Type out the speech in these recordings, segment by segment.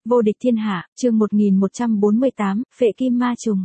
Vô địch thiên hạ, chương 1148, Phệ Kim Ma Trùng.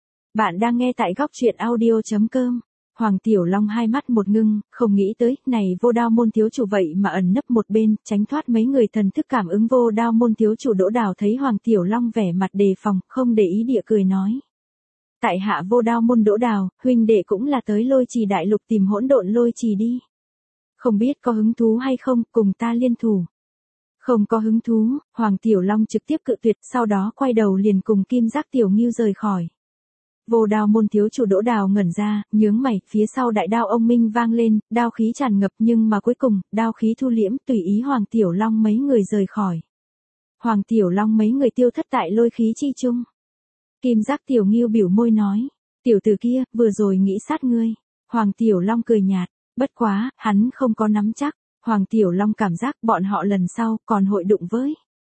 Bạn đang nghe tại góc truyện audio.com. Hoàng Tiểu Long hai mắt một ngưng, không nghĩ tới, này Vô Đao môn thiếu chủ vậy mà ẩn nấp một bên, tránh thoát mấy người thần thức cảm ứng. Vô Đao môn thiếu chủ Đỗ Đào thấy Hoàng Tiểu Long vẻ mặt đề phòng, không để ý địa cười nói. Tại hạ Vô Đao môn Đỗ Đào, huynh đệ cũng là tới Lôi Trì đại lục tìm hỗn độn lôi trì đi. Không biết có hứng thú hay không, cùng ta liên thủ. Không có hứng thú, Hoàng Tiểu Long trực tiếp cự tuyệt, sau đó quay đầu liền cùng Kim Giác Tiểu Ngưu rời khỏi. Vô Đao môn thiếu chủ Đỗ Đào ngẩn ra, nhướng mày, phía sau đại đao ông minh vang lên, đao khí tràn ngập, nhưng mà cuối cùng, đao khí thu liễm, tùy ý Hoàng Tiểu Long mấy người rời khỏi. Hoàng Tiểu Long mấy người tiêu thất tại lôi khí chi chung. Kim Giác Tiểu Ngưu biểu môi nói, tiểu tử kia, vừa rồi nghĩ sát ngươi. Hoàng Tiểu Long cười nhạt, bất quá, hắn không có nắm chắc. Hoàng Tiểu Long cảm giác bọn họ lần sau còn hội đụng với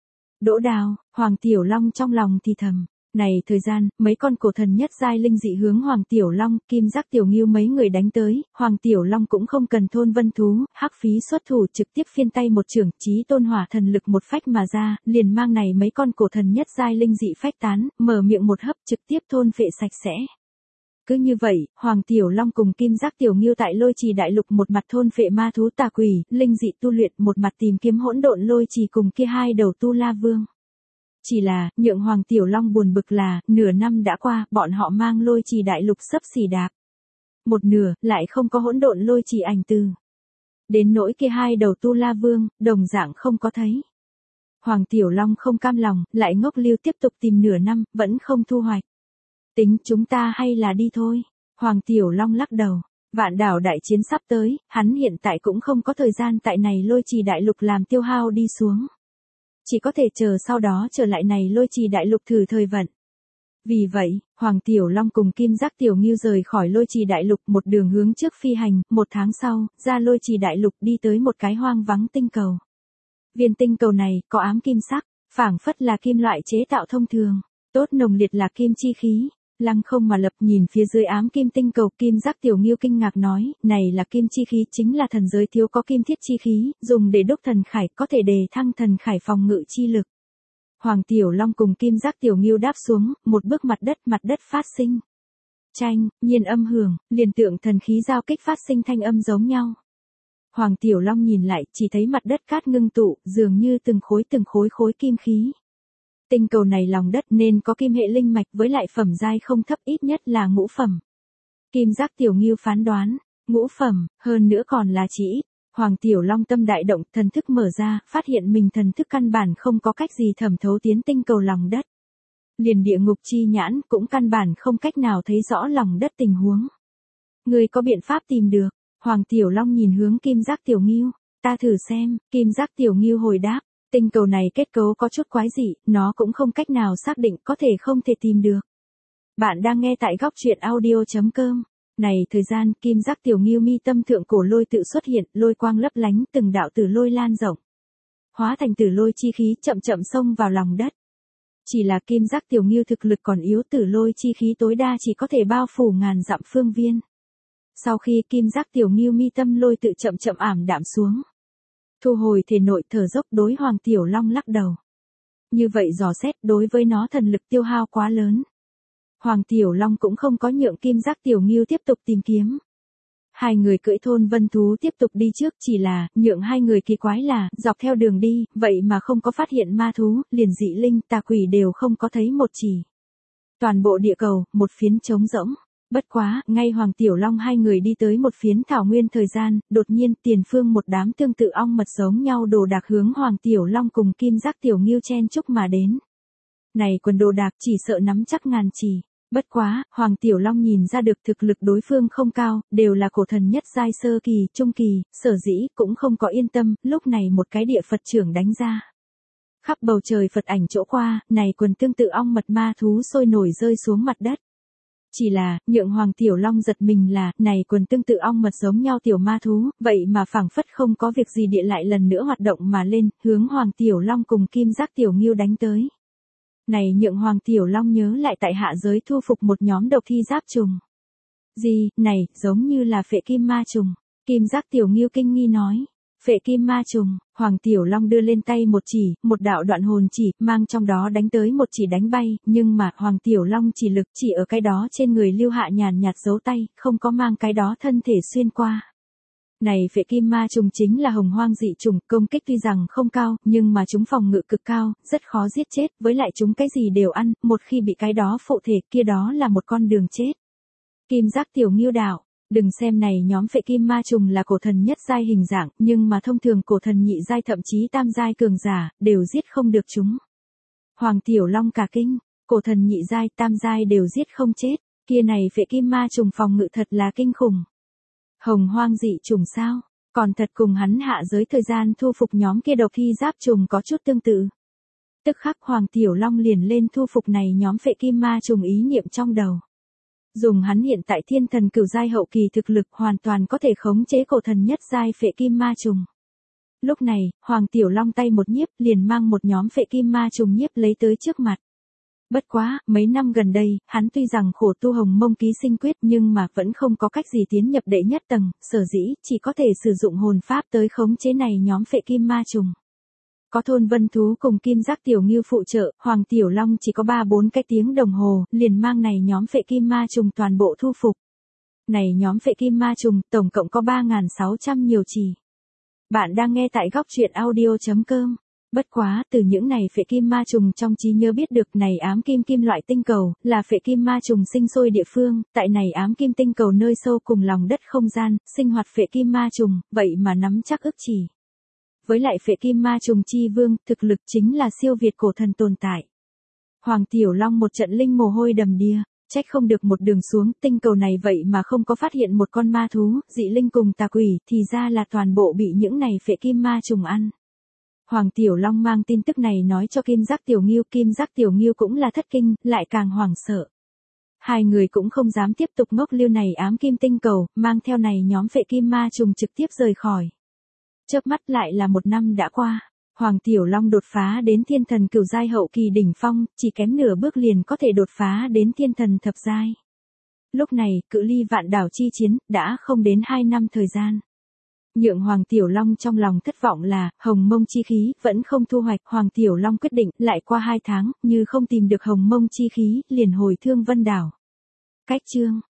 Đỗ Đào. Hoàng Tiểu Long trong lòng thì thầm, này thời gian, mấy con cổ thần nhất giai linh dị hướng Hoàng Tiểu Long, Kim Giác Tiểu Ngưu mấy người đánh tới, Hoàng Tiểu Long cũng không cần thôn vân thú, hắc phí xuất thủ trực tiếp phiên tay một chưởng, chí tôn hỏa thần lực một phách mà ra, liền mang này mấy con cổ thần nhất giai linh dị phách tán, mở miệng một hấp trực tiếp thôn phệ sạch sẽ. Cứ như vậy, Hoàng Tiểu Long cùng Kim Giác Tiểu Ngưu tại Lôi Trì đại lục một mặt thôn phệ ma thú tà quỷ, linh dị tu luyện, một mặt tìm kiếm hỗn độn lôi trì cùng kia hai đầu tu la vương. Chỉ là, nhượng Hoàng Tiểu Long buồn bực là, nửa năm đã qua, bọn họ mang Lôi Trì đại lục sắp xỉ đạp. Một nửa, lại không có hỗn độn lôi trì ảnh từ. Đến nỗi kia hai đầu tu la vương, đồng dạng không có thấy. Hoàng Tiểu Long không cam lòng, lại ngốc liêu tiếp tục tìm nửa năm, vẫn không thu hoạch. Tính chúng ta hay là đi thôi. Hoàng Tiểu Long lắc đầu. Vạn đảo đại chiến sắp tới, hắn hiện tại cũng không có thời gian tại này Lôi Trì đại lục làm tiêu hao đi xuống. Chỉ có thể chờ sau đó trở lại này Lôi Trì đại lục thử thời vận. Vì vậy, Hoàng Tiểu Long cùng Kim Giác Tiểu Ngưu rời khỏi Lôi Trì đại lục một đường hướng trước phi hành, một tháng sau, ra Lôi Trì đại lục đi tới một cái hoang vắng tinh cầu. Viên tinh cầu này, có ám kim sắc, phảng phất là kim loại chế tạo thông thường, tốt nồng liệt là kim chi khí. Lăng không mà lập nhìn phía dưới ám kim tinh cầu, Kim Giác Tiểu Ngưu kinh ngạc nói, này là kim chi khí, chính là thần giới thiếu có kim thiết chi khí, dùng để đúc thần khải, có thể đề thăng thần khải phòng ngự chi lực. Hoàng Tiểu Long cùng Kim Giác Tiểu Ngưu đáp xuống, một bước mặt đất phát sinh. Tranh, nhiên âm hưởng, liền tượng thần khí giao kích phát sinh thanh âm giống nhau. Hoàng Tiểu Long nhìn lại, chỉ thấy mặt đất cát ngưng tụ, dường như từng khối khối kim khí. Tinh cầu này lòng đất nên có kim hệ linh mạch với lại phẩm giai không thấp, ít nhất là ngũ phẩm. Kim Giác Tiểu Ngưu phán đoán, ngũ phẩm, hơn nữa còn là chỉ ít. Hoàng Tiểu Long tâm đại động, thần thức mở ra, phát hiện mình thần thức căn bản không có cách gì thẩm thấu tiến tinh cầu lòng đất. Liền địa ngục chi nhãn cũng căn bản không cách nào thấy rõ lòng đất tình huống. Người có biện pháp tìm được? Hoàng Tiểu Long nhìn hướng Kim Giác Tiểu Ngưu, ta thử xem. Kim Giác Tiểu Ngưu hồi đáp. Tinh cầu này kết cấu có chút quái dị, nó cũng không cách nào xác định, có thể không thể tìm được. Bạn đang nghe tại góc truyện audio.com. Này thời gian, Kim Giác Tiểu Ngưu mi tâm thượng cổ lôi tự xuất hiện, lôi quang lấp lánh, từng đạo tử lôi lan rộng. Hóa thành tử lôi chi khí chậm chậm xông vào lòng đất. Chỉ là Kim Giác Tiểu Ngưu thực lực còn yếu, tử lôi chi khí tối đa chỉ có thể bao phủ ngàn dặm phương viên. Sau khi Kim Giác Tiểu Ngưu mi tâm lôi tự chậm chậm ảm đạm xuống. Thu hồi thể nội thở dốc, đối Hoàng Tiểu Long lắc đầu. Như vậy dò xét đối với nó thần lực tiêu hao quá lớn. Hoàng Tiểu Long cũng không có nhượng Kim Giác Tiểu Ngưu tiếp tục tìm kiếm. Hai người cưỡi thôn vân thú tiếp tục đi trước, chỉ là, nhượng hai người kỳ quái là, dọc theo đường đi, vậy mà không có phát hiện ma thú, liền dị linh, tà quỷ đều không có thấy một chỉ. Toàn bộ địa cầu, một phiến trống rỗng. Bất quá, ngay Hoàng Tiểu Long hai người đi tới một phiến thảo nguyên thời gian, đột nhiên tiền phương một đám tương tự ong mật giống nhau đồ đạc hướng Hoàng Tiểu Long cùng Kim Giác Tiểu Ngưu chen chúc mà đến. Này quần đồ đạc chỉ sợ nắm chắc ngàn chỉ. Bất quá, Hoàng Tiểu Long nhìn ra được thực lực đối phương không cao, đều là cổ thần nhất giai sơ kỳ, trung kỳ, sở dĩ cũng không có yên tâm, lúc này một cái địa Phật trưởng đánh ra. Khắp bầu trời Phật ảnh chỗ qua, này quần tương tự ong mật ma thú sôi nổi rơi xuống mặt đất. Chỉ là, nhượng Hoàng Tiểu Long giật mình là, này quần tương tự ong mật giống nhau tiểu ma thú, vậy mà phảng phất không có việc gì địa lại lần nữa hoạt động mà lên, hướng Hoàng Tiểu Long cùng Kim Giác Tiểu Ngưu đánh tới. Này nhượng Hoàng Tiểu Long nhớ lại tại hạ giới thu phục một nhóm độc thi giáp trùng. Gì, này, giống như là phệ kim ma trùng. Kim Giác Tiểu Ngưu kinh nghi nói. Phệ kim ma trùng, Hoàng Tiểu Long đưa lên tay một chỉ, một đạo đoạn hồn chỉ, mang trong đó đánh tới một chỉ đánh bay, nhưng mà Hoàng Tiểu Long chỉ lực chỉ ở cái đó trên người Lưu Hạ nhàn nhạt dấu tay, không có mang cái đó thân thể xuyên qua. Này phệ kim ma trùng chính là hồng hoang dị trùng, công kích tuy rằng không cao, nhưng mà chúng phòng ngự cực cao, rất khó giết chết, với lại chúng cái gì đều ăn, một khi bị cái đó phụ thể kia đó là một con đường chết. Kim giác tiểu ngưu đạo. Đừng xem này nhóm phệ kim ma trùng là cổ thần nhất giai hình dạng, nhưng mà thông thường cổ thần nhị giai thậm chí tam giai cường giả, đều giết không được chúng. Hoàng Tiểu Long cả kinh, cổ thần nhị giai tam giai đều giết không chết, kia này phệ kim ma trùng phòng ngự thật là kinh khủng. Hồng hoang dị trùng sao, còn thật cùng hắn hạ giới thời gian thu phục nhóm kia độc thi giáp trùng có chút tương tự. Tức khắc Hoàng Tiểu Long liền lên thu phục này nhóm phệ kim ma trùng ý niệm trong đầu. Dùng hắn hiện tại thiên thần cửu giai hậu kỳ thực lực hoàn toàn có thể khống chế cổ thần nhất giai phệ kim ma trùng. Lúc này, Hoàng Tiểu Long tay một nhiếp liền mang một nhóm phệ kim ma trùng nhiếp lấy tới trước mặt. Bất quá, mấy năm gần đây, hắn tuy rằng khổ tu hồng mông ký sinh quyết nhưng mà vẫn không có cách gì tiến nhập đệ nhất tầng, sở dĩ chỉ có thể sử dụng hồn pháp tới khống chế này nhóm phệ kim ma trùng. Có thôn vân thú cùng kim giác tiểu ngưu phụ trợ, Hoàng Tiểu Long chỉ có 3-4 cái tiếng đồng hồ, liền mang này nhóm phệ kim ma trùng toàn bộ thu phục. Này nhóm phệ kim ma trùng, tổng cộng có 3.600 nhiều chỉ. Bạn đang nghe tại góc truyện audio.com. Bất quá, từ những này phệ kim ma trùng trong trí nhớ biết được này ám kim kim loại tinh cầu, là phệ kim ma trùng sinh sôi địa phương, tại này ám kim tinh cầu nơi sâu cùng lòng đất không gian, sinh hoạt phệ kim ma trùng, vậy mà nắm chắc ức chỉ. Với lại phệ kim ma trùng chi vương, thực lực chính là siêu việt cổ thần tồn tại. Hoàng Tiểu Long một trận linh mồ hôi đầm đìa, trách không được một đường xuống tinh cầu này vậy mà không có phát hiện một con ma thú, dị linh cùng tà quỷ, thì ra là toàn bộ bị những này phệ kim ma trùng ăn. Hoàng Tiểu Long mang tin tức này nói cho Kim Giác Tiểu Ngưu cũng là thất kinh, lại càng hoảng sợ. Hai người cũng không dám tiếp tục ngốc lưu này ám kim tinh cầu, mang theo này nhóm phệ kim ma trùng trực tiếp rời khỏi. Chớp mắt lại là 1 năm đã qua, Hoàng Tiểu Long đột phá đến thiên thần cửu giai hậu kỳ đỉnh phong, chỉ kém nửa bước liền có thể đột phá đến thiên thần thập giai. Lúc này, cự ly vạn đảo chi chiến, đã không đến 2 năm thời gian. Nhượng Hoàng Tiểu Long trong lòng thất vọng là, hồng mông chi khí, vẫn không thu hoạch. Hoàng Tiểu Long quyết định, lại qua 2 tháng, như không tìm được hồng mông chi khí, liền hồi Thương Vân Đảo. Cách chương